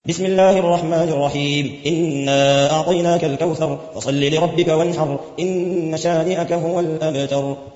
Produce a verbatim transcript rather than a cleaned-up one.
بسم الله الرحمن الرحيم إنا أعطيناك الكوثر فصل لربك وانحر إن شانئك هو الأبتر